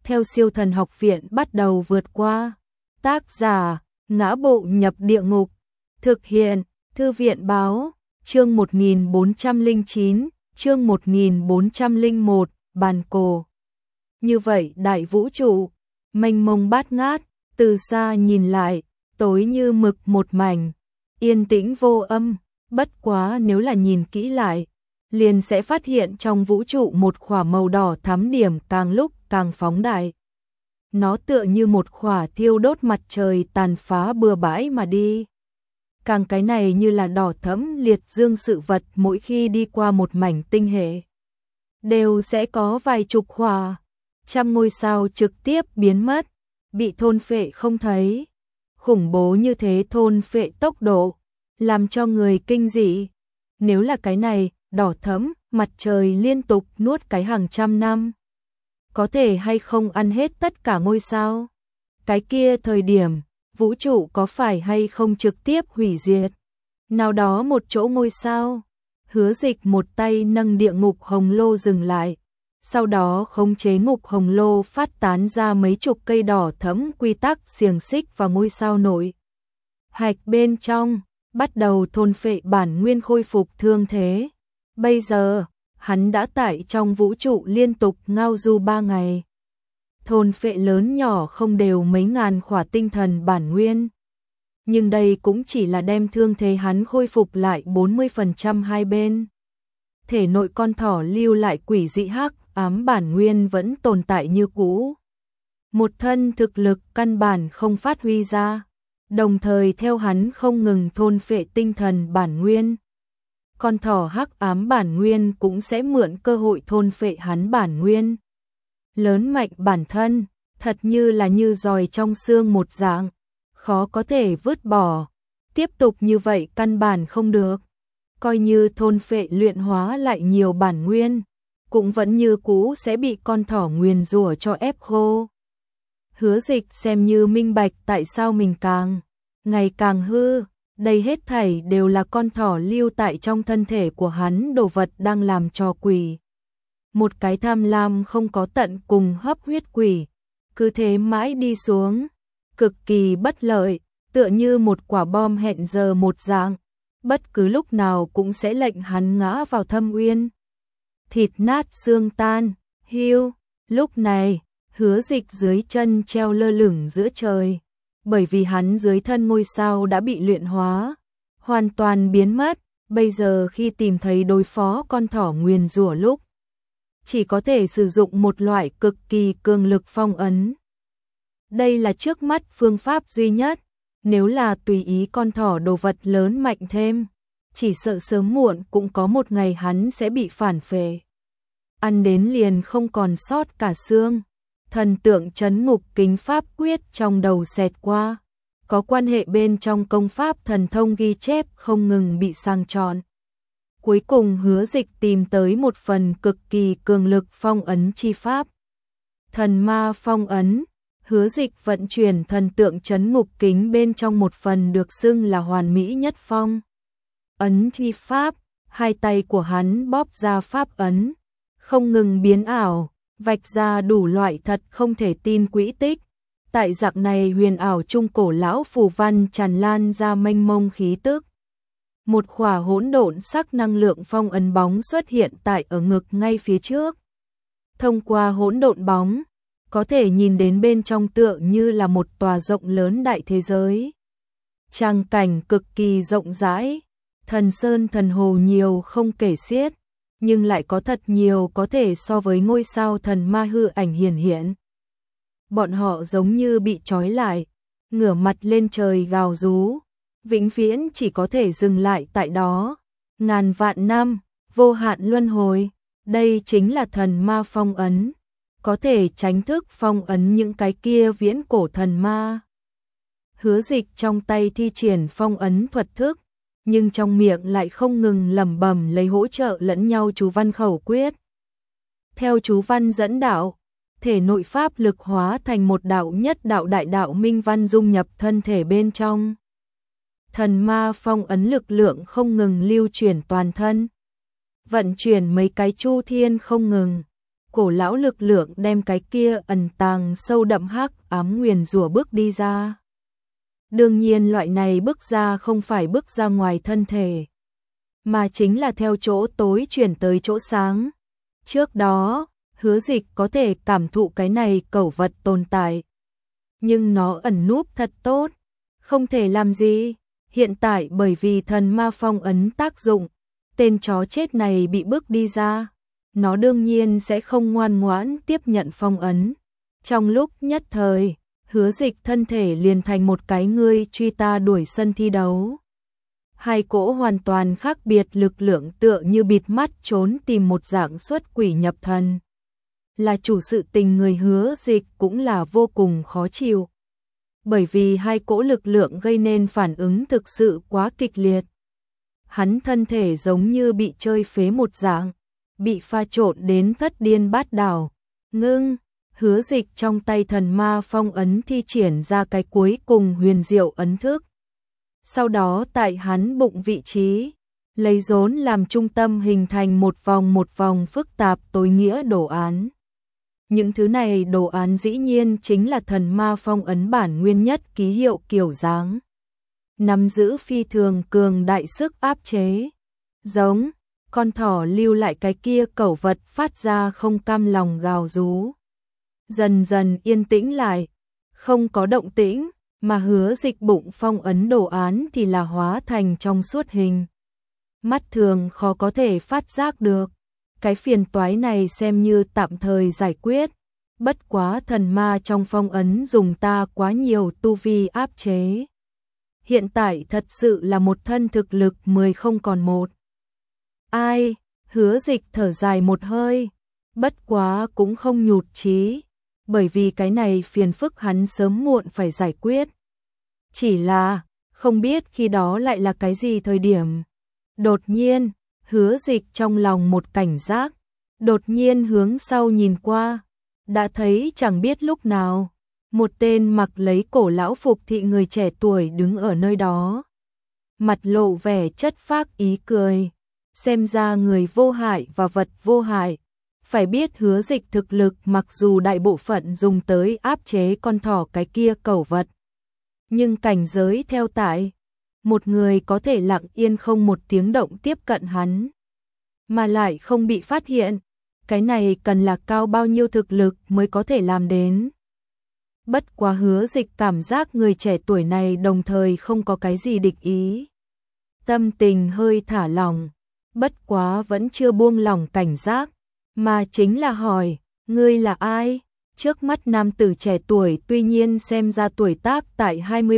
theo Siêu Thần Học Viện bắt đầu vượt qua. Tác giả: Ngã Bộ Nhập Địa Ngục. Thực hiện: Thư viện báo. Chương 1409, chương 1401, Bàn Cổ. Như vậy đại vũ trụ, mênh mông bát ngát, từ xa nhìn lại, tối như mực một mảnh, yên tĩnh vô âm, bất quá nếu là nhìn kỹ lại, liền sẽ phát hiện trong vũ trụ một khỏa màu đỏ thắm điểm càng lúc càng phóng đại. Nó tựa như một khỏa thiêu đốt mặt trời tàn phá bừa bãi mà đi. Càng cái này như là đỏ thẫm liệt dương sự vật, mỗi khi đi qua một mảnh tinh hệ, đều sẽ có vài chục khỏa, trăm ngôi sao trực tiếp biến mất, bị thôn phệ không thấy. Khủng bố như thế thôn phệ tốc độ, làm cho người kinh dị. Nếu là cái này, đỏ thẫm, mặt trời liên tục nuốt cái hàng trăm năm, có thể hay không ăn hết tất cả ngôi sao? Cái kia thời điểm, vũ trụ có phải hay không trực tiếp hủy diệt? Nào đó một chỗ ngôi sao? Hứa Dịch một tay nâng địa ngục hồng lô dừng lại, sau đó khống chế ngục hồng lô phát tán ra mấy chục cây đỏ thẫm quy tắc xiềng xích vào ngôi sao nội hạch bên trong, bắt đầu thôn phệ bản nguyên khôi phục thương thế. Bây giờ, hắn đã tại trong vũ trụ liên tục ngao du 3 ngày. Thôn phệ lớn nhỏ không đều mấy ngàn khỏa tinh thần bản nguyên. Nhưng đây cũng chỉ là đem thương thế hắn khôi phục lại 40% hai bên. Thể nội con thỏ lưu lại quỷ dị hắc ám bản nguyên vẫn tồn tại như cũ. Một thân thực lực căn bản không phát huy ra, đồng thời theo hắn không ngừng thôn phệ tinh thần bản nguyên. Con thỏ hắc ám bản nguyên cũng sẽ mượn cơ hội thôn phệ hắn bản nguyên. Lớn mạnh bản thân, thật như là như giòi trong xương một dạng, khó có thể vứt bỏ. Tiếp tục như vậy căn bản không được. Coi như thôn phệ luyện hóa lại nhiều bản nguyên, cũng vẫn như cũ sẽ bị con thỏ nguyền rủa cho ép khô. Hứa Dịch xem như minh bạch tại sao mình ngày càng hư. Đây hết thảy đều là con thỏ lưu tại trong thân thể của hắn đồ vật đang làm cho quỷ. Một cái tham lam không có tận cùng hấp huyết quỷ, cứ thế mãi đi xuống, cực kỳ bất lợi, tựa như một quả bom hẹn giờ một dạng, bất cứ lúc nào cũng sẽ lệnh hắn ngã vào thâm uyên. Thịt nát xương tan, hiu. Lúc này, Hứa Dịch dưới chân treo lơ lửng giữa trời, bởi vì hắn dưới thân ngôi sao đã bị luyện hóa, hoàn toàn biến mất. Bây giờ khi tìm thấy đối phó con thỏ nguyền rủa lúc, chỉ có thể sử dụng một loại cực kỳ cường lực phong ấn. Đây là trước mắt phương pháp duy nhất, nếu là tùy ý con thỏ đồ vật lớn mạnh thêm, chỉ sợ sớm muộn cũng có một ngày hắn sẽ bị phản phệ. Ăn đến liền không còn sót cả xương. Thần tượng trấn ngục kính pháp quyết trong đầu xẹt qua, có quan hệ bên trong công pháp thần thông ghi chép không ngừng bị sang chọn. Cuối cùng Hứa Dịch tìm tới một phần cực kỳ cường lực phong ấn chi pháp. Thần ma phong ấn. Hứa Dịch vận chuyển thần tượng trấn ngục kính bên trong một phần được xưng là hoàn mỹ nhất phong ấn chi pháp. Hai tay của hắn bóp ra pháp ấn, không ngừng biến ảo, vạch ra đủ loại thật không thể tin quỹ tích. Tại dạng này huyền ảo trung cổ lão phù văn tràn lan ra mênh mông khí tức. Một khỏa hỗn độn sắc năng lượng phong ấn bóng xuất hiện tại ở ngực ngay phía trước. Thông qua hỗn độn bóng, có thể nhìn đến bên trong tựa như là một tòa rộng lớn đại thế giới. Tràng cảnh cực kỳ rộng rãi, thần sơn thần hồ nhiều không kể xiết, nhưng lại có thật nhiều có thể so với ngôi sao thần ma hư ảnh hiển hiện. Bọn họ giống như bị trói lại, ngửa mặt lên trời gào rú, vĩnh viễn chỉ có thể dừng lại tại đó. Ngàn vạn năm, vô hạn luân hồi, đây chính là thần ma phong ấn, có thể tránh thức phong ấn những cái kia viễn cổ thần ma. Hứa Dịch trong tay thi triển phong ấn thuật thức, nhưng trong miệng lại không ngừng lẩm bẩm lấy hỗ trợ lẫn nhau chú văn khẩu quyết. Theo chú văn dẫn đạo, thể nội pháp lực hóa thành một đạo nhất đạo đại đạo minh văn dung nhập thân thể bên trong. Thần ma phong ấn lực lượng không ngừng lưu chuyển toàn thân, vận chuyển mấy cái chu thiên không ngừng, cổ lão lực lượng đem cái kia ẩn tàng sâu đậm hắc ám nguyền rủa bước đi ra. Đương nhiên loại này bước ra không phải bước ra ngoài thân thể, mà chính là theo chỗ tối chuyển tới chỗ sáng. Trước đó, Hứa Dịch có thể cảm thụ cái này cẩu vật tồn tại, nhưng nó ẩn núp thật tốt, không thể làm gì. Hiện tại bởi vì thần ma phong ấn tác dụng, tên chó chết này bị bước đi ra, nó đương nhiên sẽ không ngoan ngoãn tiếp nhận phong ấn. Trong lúc nhất thời, Hứa Dịch thân thể liền thành một cái ngươi truy ta đuổi sân thi đấu. Hai cỗ hoàn toàn khác biệt lực lượng tựa như bịt mắt trốn tìm một dạng xuất quỷ nhập thần. Là chủ sự tình người Hứa Dịch cũng là vô cùng khó chịu. Bởi vì hai cỗ lực lượng gây nên phản ứng thực sự quá kịch liệt. Hắn thân thể giống như bị chơi phế một dạng, bị pha trộn đến thất điên bát đảo. Ngưng, Hứa Dịch trong tay thần ma phong ấn thi triển ra cái cuối cùng huyền diệu ấn thức. Sau đó tại hắn bụng vị trí, lấy rốn làm trung tâm hình thành một vòng phức tạp tối nghĩa đồ án. Những thứ này đồ án dĩ nhiên chính là thần ma phong ấn bản nguyên nhất ký hiệu kiểu dáng. Nắm giữ phi thường cường đại sức áp chế. Giống, con thỏ lưu lại cái kia cẩu vật phát ra không cam lòng gào rú. Dần dần yên tĩnh lại, không có động tĩnh, mà Hứa Dịch bụng phong ấn đồ án thì là hóa thành trong suốt hình. Mắt thường khó có thể phát giác được. Cái phiền toái này xem như tạm thời giải quyết. Bất quá thần ma trong phong ấn dùng ta quá nhiều tu vi áp chế. Hiện tại thật sự là một thân thực lực 10 không còn một. Ai, Hứa Dịch thở dài một hơi. Bất quá cũng không nhụt chí, bởi vì cái này phiền phức hắn sớm muộn phải giải quyết. Chỉ là, không biết khi đó lại là cái gì thời điểm. Đột nhiên, Hứa Dịch trong lòng một cảnh giác, đột nhiên hướng sau nhìn qua, đã thấy chẳng biết lúc nào, một tên mặc lấy cổ lão phục thị người trẻ tuổi đứng ở nơi đó. Mặt lộ vẻ chất phác ý cười, xem ra người vô hại và vật vô hại. Phải biết Hứa Dịch thực lực mặc dù đại bộ phận dùng tới áp chế con thỏ cái kia cẩu vật, nhưng cảnh giới theo tại, một người có thể lặng yên không một tiếng động tiếp cận hắn, mà lại không bị phát hiện, cái này cần là cao bao nhiêu thực lực mới có thể làm đến. Bất quá Hứa Dịch cảm giác người trẻ tuổi này đồng thời không có cái gì địch ý. Tâm tình hơi thả lỏng, bất quá vẫn chưa buông lỏng cảnh giác, mà chính là hỏi, ngươi là ai? Trước mắt nam tử trẻ tuổi tuy nhiên xem ra tuổi tác tại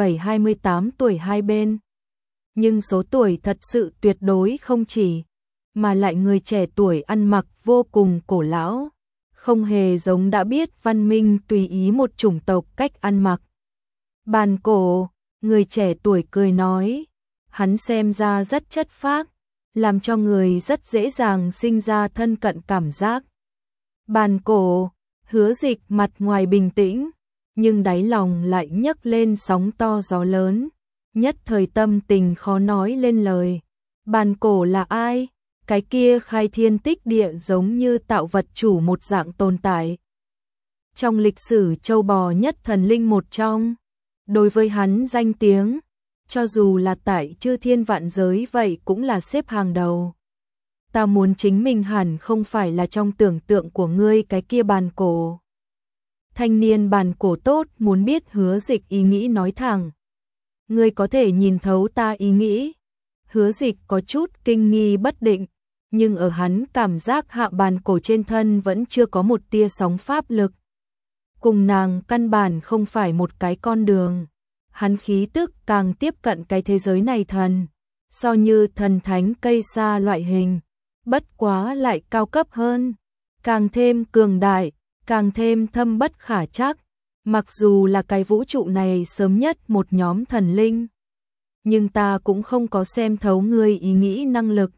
27-28 tuổi hai bên, nhưng số tuổi thật sự tuyệt đối không chỉ, mà lại người trẻ tuổi ăn mặc vô cùng cổ lão, không hề giống đã biết văn minh tùy ý một chủng tộc cách ăn mặc. Bàn cổ, người trẻ tuổi cười nói, hắn xem ra rất chất phác, làm cho người rất dễ dàng sinh ra thân cận cảm giác. Bàn cổ, Hứa Dịch mặt ngoài bình tĩnh, nhưng đáy lòng lại nhấc lên sóng to gió lớn, nhất thời tâm tình khó nói lên lời. Bàn cổ là ai? Cái kia khai thiên tích địa giống như tạo vật chủ một dạng tồn tại. Trong lịch sử châu bò nhất thần linh một trong, đối với hắn danh tiếng, cho dù là tại chư thiên vạn giới vậy cũng là xếp hàng đầu. Ta muốn chính mình hẳn không phải là trong tưởng tượng của ngươi cái kia bàn cổ. Thanh niên bàn cổ tốt muốn biết Hứa Dịch ý nghĩ nói thẳng. Ngươi có thể nhìn thấu ta ý nghĩ. Hứa Dịch có chút kinh nghi bất định, nhưng ở hắn cảm giác hạ bàn cổ trên thân vẫn chưa có một tia sóng pháp lực. Cùng nàng căn bản không phải một cái con đường. Hắn khí tức càng tiếp cận cái thế giới này thần, so như thần thánh cây sa loại hình, bất quá lại cao cấp hơn, càng thêm cường đại, càng thêm thâm bất khả trắc. Mặc dù là cái vũ trụ này sớm nhất một nhóm thần linh, nhưng ta cũng không có xem thấu ngươi ý nghĩ năng lực.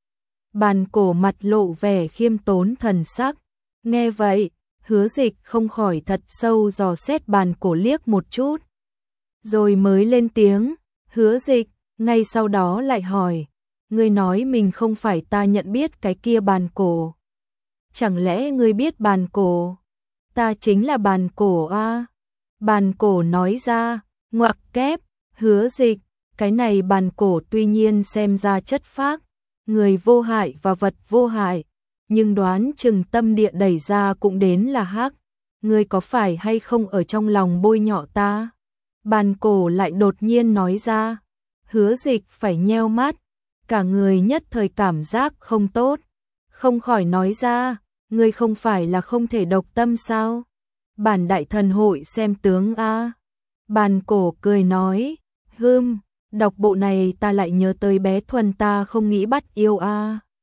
Bàn cổ mặt lộ vẻ khiêm tốn thần sắc, nghe vậy, Hứa Dịch không khỏi thật sâu dò xét bàn cổ liếc một chút, rồi mới lên tiếng. Hứa Dịch, ngay sau đó lại hỏi, ngươi nói mình không phải ta nhận biết cái kia bàn cổ. chẳng lẽ ngươi biết bàn cổ? Ta chính là bàn cổ a. Bàn cổ nói ra, ngoặc kép, Hứa Dịch, cái này bàn cổ tuy nhiên xem ra chất phác, người vô hại và vật vô hại, nhưng đoán chừng tâm địa đẩy ra cũng đến là hắc. Ngươi có phải hay không ở trong lòng bôi nhọ ta? Bàn cổ lại đột nhiên nói ra. Hứa Dịch phải nheo mắt, cả người nhất thời cảm giác không tốt, không khỏi nói ra, ngươi không phải là không thể độc tâm sao? Bản đại thần hội xem tướng a. Bàn cổ cười nói, đọc bộ này ta lại nhớ tới bé Thuần ta không nghĩ bắt yêu a.